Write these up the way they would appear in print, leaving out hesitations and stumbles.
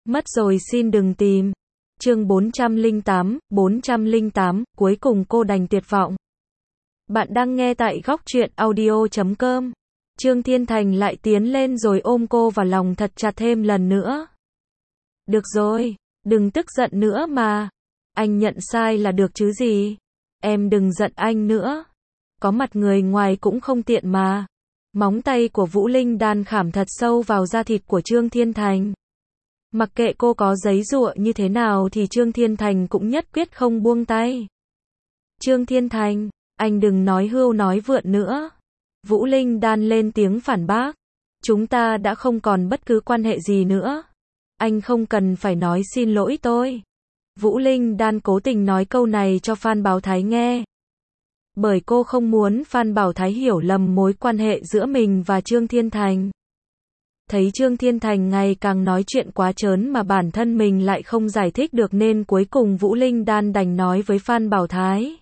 Mất rồi xin đừng tìm. Chương 408, cuối cùng cô đành tuyệt vọng. Bạn đang nghe tại góc truyện audio.com. Trương Thiên Thành lại tiến lên rồi ôm cô vào lòng thật chặt thêm lần nữa. Được rồi, đừng tức giận nữa mà. Anh nhận sai là được chứ gì. Em đừng giận anh nữa. Có mặt người ngoài cũng không tiện mà. Móng tay của Vũ Linh đan khảm thật sâu vào da thịt của Trương Thiên Thành. Mặc kệ cô có giấy giụa như thế nào thì Trương Thiên Thành cũng nhất quyết không buông tay. Trương Thiên Thành, anh đừng nói hưu nói vượn nữa. Vũ Linh đan lên tiếng phản bác. Chúng ta đã không còn bất cứ quan hệ gì nữa. Anh không cần phải nói xin lỗi tôi. Vũ Linh đan cố tình nói câu này cho Phan Bảo Thái nghe. Bởi cô không muốn Phan Bảo Thái hiểu lầm mối quan hệ giữa mình và Trương Thiên Thành. Thấy Trương Thiên Thành ngày càng nói chuyện quá trớn mà bản thân mình lại không giải thích được nên cuối cùng Vũ Linh đan đành nói với Phan Bảo Thái.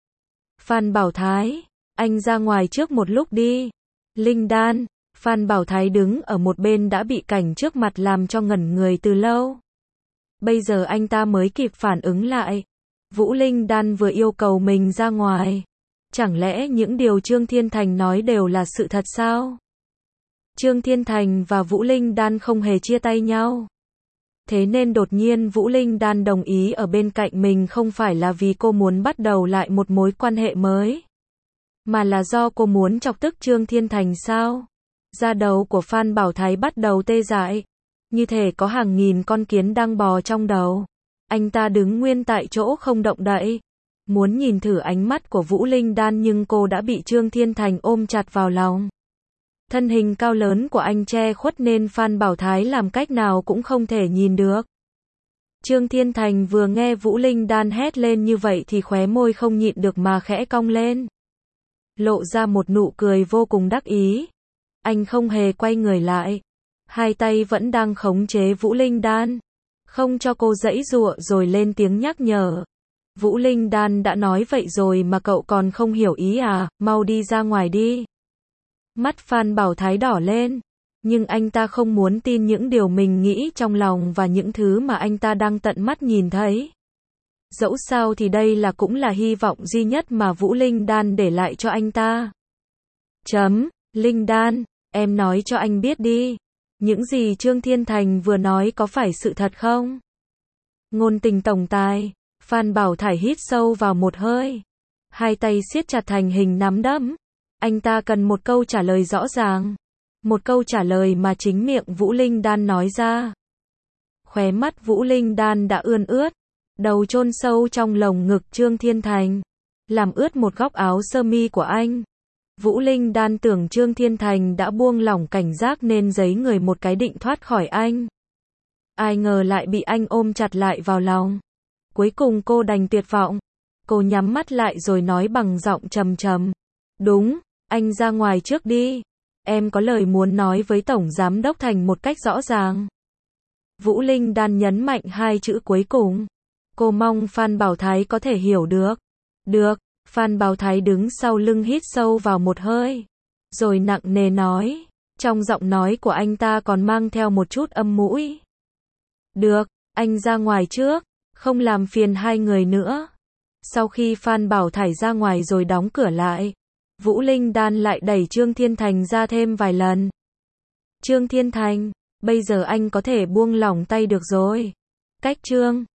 Phan Bảo Thái, anh ra ngoài trước một lúc đi. Linh đan, Phan Bảo Thái đứng ở một bên đã bị cảnh trước mặt làm cho ngẩn người từ lâu. Bây giờ anh ta mới kịp phản ứng lại. Vũ Linh đan vừa yêu cầu mình ra ngoài. Chẳng lẽ những điều Trương Thiên Thành nói đều là sự thật sao? Trương Thiên Thành và Vũ Linh đan không hề chia tay nhau. Thế nên đột nhiên Vũ Linh đan đồng ý ở bên cạnh mình không phải là vì cô muốn bắt đầu lại một mối quan hệ mới. Mà là do cô muốn chọc tức Trương Thiên Thành sao? Da đầu của Phan Bảo Thái bắt đầu tê dại. Như thể có hàng nghìn con kiến đang bò trong đầu. Anh ta đứng nguyên tại chỗ không động đậy. Muốn nhìn thử ánh mắt của Vũ Linh đan nhưng cô đã bị Trương Thiên Thành ôm chặt vào lòng. Thân hình cao lớn của anh che khuất nên Phan Bảo Thái làm cách nào cũng không thể nhìn được. Trương Thiên Thành vừa nghe Vũ Linh đan hét lên như vậy thì khóe môi không nhịn được mà khẽ cong lên. Lộ ra một nụ cười vô cùng đắc ý. Anh không hề quay người lại. Hai tay vẫn đang khống chế Vũ Linh đan. Không cho cô giãy giụa rồi lên tiếng nhắc nhở. Vũ Linh đan đã nói vậy rồi mà cậu còn không hiểu ý à, mau đi ra ngoài đi. Mắt Phan Bảo Thái đỏ lên. Nhưng anh ta không muốn tin những điều mình nghĩ trong lòng và những thứ mà anh ta đang tận mắt nhìn thấy. Dẫu sao thì đây cũng là hy vọng duy nhất mà Vũ Linh đan để lại cho anh ta. Linh đan, em nói cho anh biết đi. Những gì Trương Thiên Thành vừa nói có phải sự thật không? Ngôn tình tổng tài. Phan Bảo Thái hít sâu vào một hơi. Hai tay siết chặt thành hình nắm đấm. Anh ta cần một câu trả lời rõ ràng. Một câu trả lời mà chính miệng Vũ Linh đan nói ra. Khóe mắt Vũ Linh đan đã ươn ướt. Đầu chôn sâu trong lồng ngực Trương Thiên Thành. Làm ướt một góc áo sơ mi của anh. Vũ Linh đan tưởng Trương Thiên Thành đã buông lỏng cảnh giác nên giấy người một cái định thoát khỏi anh. Ai ngờ lại bị anh ôm chặt lại vào lòng. Cuối cùng cô đành tuyệt vọng. Cô nhắm mắt lại rồi nói bằng giọng trầm trầm. Đúng, anh ra ngoài trước đi. Em có lời muốn nói với Tổng Giám Đốc Thành một cách rõ ràng. Vũ Linh đan nhấn mạnh hai chữ cuối cùng. Cô mong Phan Bảo Thái có thể hiểu được. Được, Phan Bảo Thái đứng sau lưng hít sâu vào một hơi. Rồi nặng nề nói. Trong giọng nói của anh ta còn mang theo một chút âm mũi. Được, anh ra ngoài trước. Không làm phiền hai người nữa. Sau khi Phan Bảo Thái ra ngoài rồi đóng cửa lại. Vũ Linh đan lại đẩy Trương Thiên Thành ra thêm vài lần. Trương Thiên Thành, bây giờ anh có thể buông lỏng tay được rồi. Cách Trương